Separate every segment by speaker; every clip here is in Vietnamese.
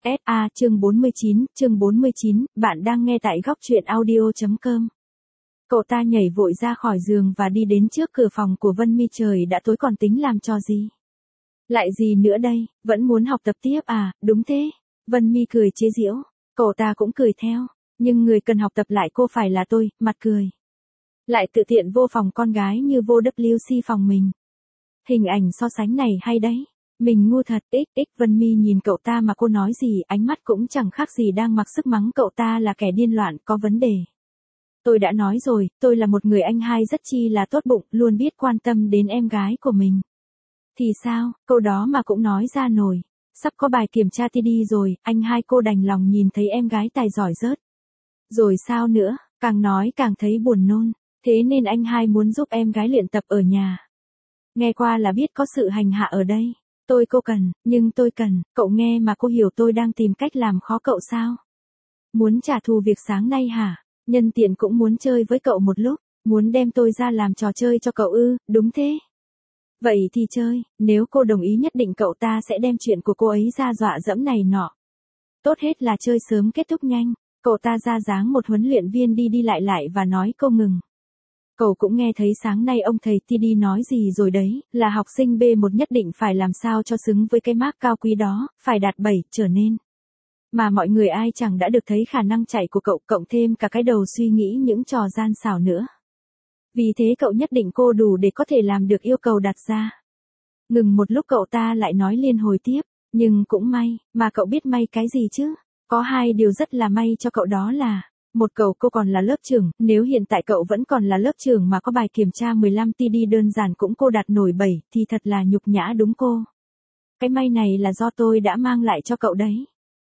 Speaker 1: SA chương 49, bạn đang nghe tại góc truyện audio.com. Cậu ta nhảy vội ra khỏi giường và đi đến trước cửa phòng của Vân Mi. Trời đã tối còn tính làm trò gì? Lại gì nữa đây, vẫn muốn học tập tiếp à, đúng thế. Vân Mi cười chế giễu, cậu ta cũng cười theo, nhưng người cần học tập lại cô phải là tôi, mặt cười. Lại tự tiện vô phòng con gái như vô WC phòng mình. Hình ảnh so sánh này hay đấy. Mình ngu thật, Vân Mi nhìn cậu ta mà cô nói gì, ánh mắt cũng chẳng khác gì đang mặc sức mắng cậu ta là kẻ điên loạn, có vấn đề. Tôi đã nói rồi, tôi là một người anh hai rất chi là tốt bụng, luôn biết quan tâm đến em gái của mình. Thì sao, câu đó mà cũng nói ra nổi. Sắp có bài kiểm tra TD rồi, anh hai cô đành lòng nhìn thấy em gái tài giỏi rớt. Rồi sao nữa, càng nói càng thấy buồn nôn, thế nên anh hai muốn giúp em gái luyện tập ở nhà. Nghe qua là biết có sự hành hạ ở đây. Cô cần, nhưng tôi cần, cậu nghe mà cô hiểu tôi đang tìm cách làm khó cậu sao? Muốn trả thù việc sáng nay hả? Nhân tiện cũng muốn chơi với cậu một lúc, muốn đem tôi ra làm trò chơi cho cậu ư, đúng thế. Vậy thì chơi, nếu cô đồng ý nhất định cậu ta sẽ đem chuyện của cô ấy ra dọa dẫm này nọ. Tốt hết là chơi sớm kết thúc nhanh, cậu ta ra dáng một huấn luyện viên đi lại và nói câu ngừng. Cậu cũng nghe thấy sáng nay ông thầy TD nói gì rồi đấy, là học sinh B1 nhất định phải làm sao cho xứng với cái mác cao quý đó, phải đạt 7 trở nên. Mà mọi người ai chẳng đã được thấy khả năng chạy của cậu, cộng thêm cả cái đầu suy nghĩ những trò gian xảo nữa. Vì thế cậu nhất định cô đủ để có thể làm được yêu cầu đặt ra. Ngừng một lúc cậu ta lại nói liên hồi tiếp, nhưng cũng may, mà cậu biết may cái gì chứ? Có hai điều rất là may cho cậu, đó là một, cô còn là lớp trưởng, nếu hiện tại cậu vẫn còn là lớp trưởng mà có bài kiểm tra 15 TD đơn giản cũng cô đạt nổi 7 thì thật là nhục nhã đúng cô. Cái may này là do tôi đã mang lại cho cậu đấy.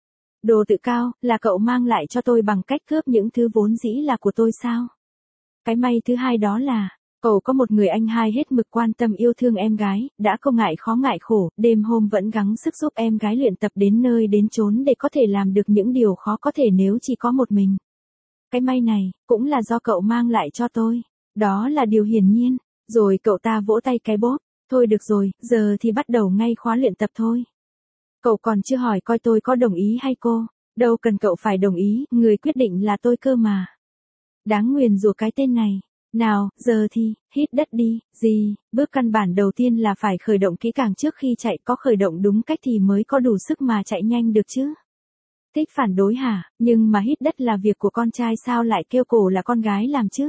Speaker 1: Đồ tự cao, là cậu mang lại cho tôi bằng cách cướp những thứ vốn dĩ là của tôi sao? Cái may thứ hai đó là, cậu có một người anh hai hết mực quan tâm yêu thương em gái, đã không ngại khó ngại khổ, đêm hôm vẫn gắng sức giúp em gái luyện tập đến nơi đến chốn để có thể làm được những điều khó có thể nếu chỉ có một mình. Cái may này, cũng là do cậu mang lại cho tôi. Đó là điều hiển nhiên. Rồi cậu ta vỗ tay cái bóp. Thôi được rồi, giờ thì bắt đầu ngay khóa luyện tập thôi. Cậu còn chưa hỏi coi tôi có đồng ý hay cô. Đâu cần cậu phải đồng ý, người quyết định là tôi cơ mà. Đáng nguyền rủa cái tên này. Nào, giờ thì, hít đất đi, gì, bước căn bản đầu tiên là phải khởi động kỹ càng trước khi chạy, có khởi động đúng cách thì mới có đủ sức mà chạy nhanh được chứ. Thích phản đối hả, nhưng mà hít đất là việc của con trai sao lại kêu cổ là con gái làm chứ?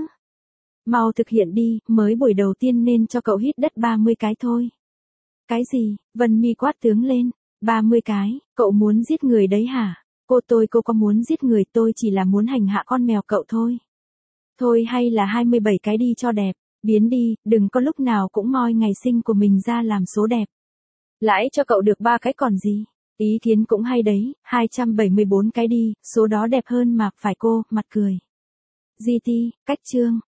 Speaker 1: Mau thực hiện đi, mới buổi đầu tiên nên cho cậu hít đất 30 cái thôi. Cái gì, Vân Mi quát tướng lên, 30 cái, cậu muốn giết người đấy hả? Cô có muốn giết người, tôi chỉ là muốn hành hạ con mèo cậu thôi. Thôi hay là 27 cái đi cho đẹp, biến đi, đừng có lúc nào cũng moi ngày sinh của mình ra làm số đẹp. Lãi cho cậu được 3 cái còn gì? Ý kiến cũng hay đấy, 274 cái đi, số đó đẹp hơn mà, phải cô, mặt cười. GT, cách chương.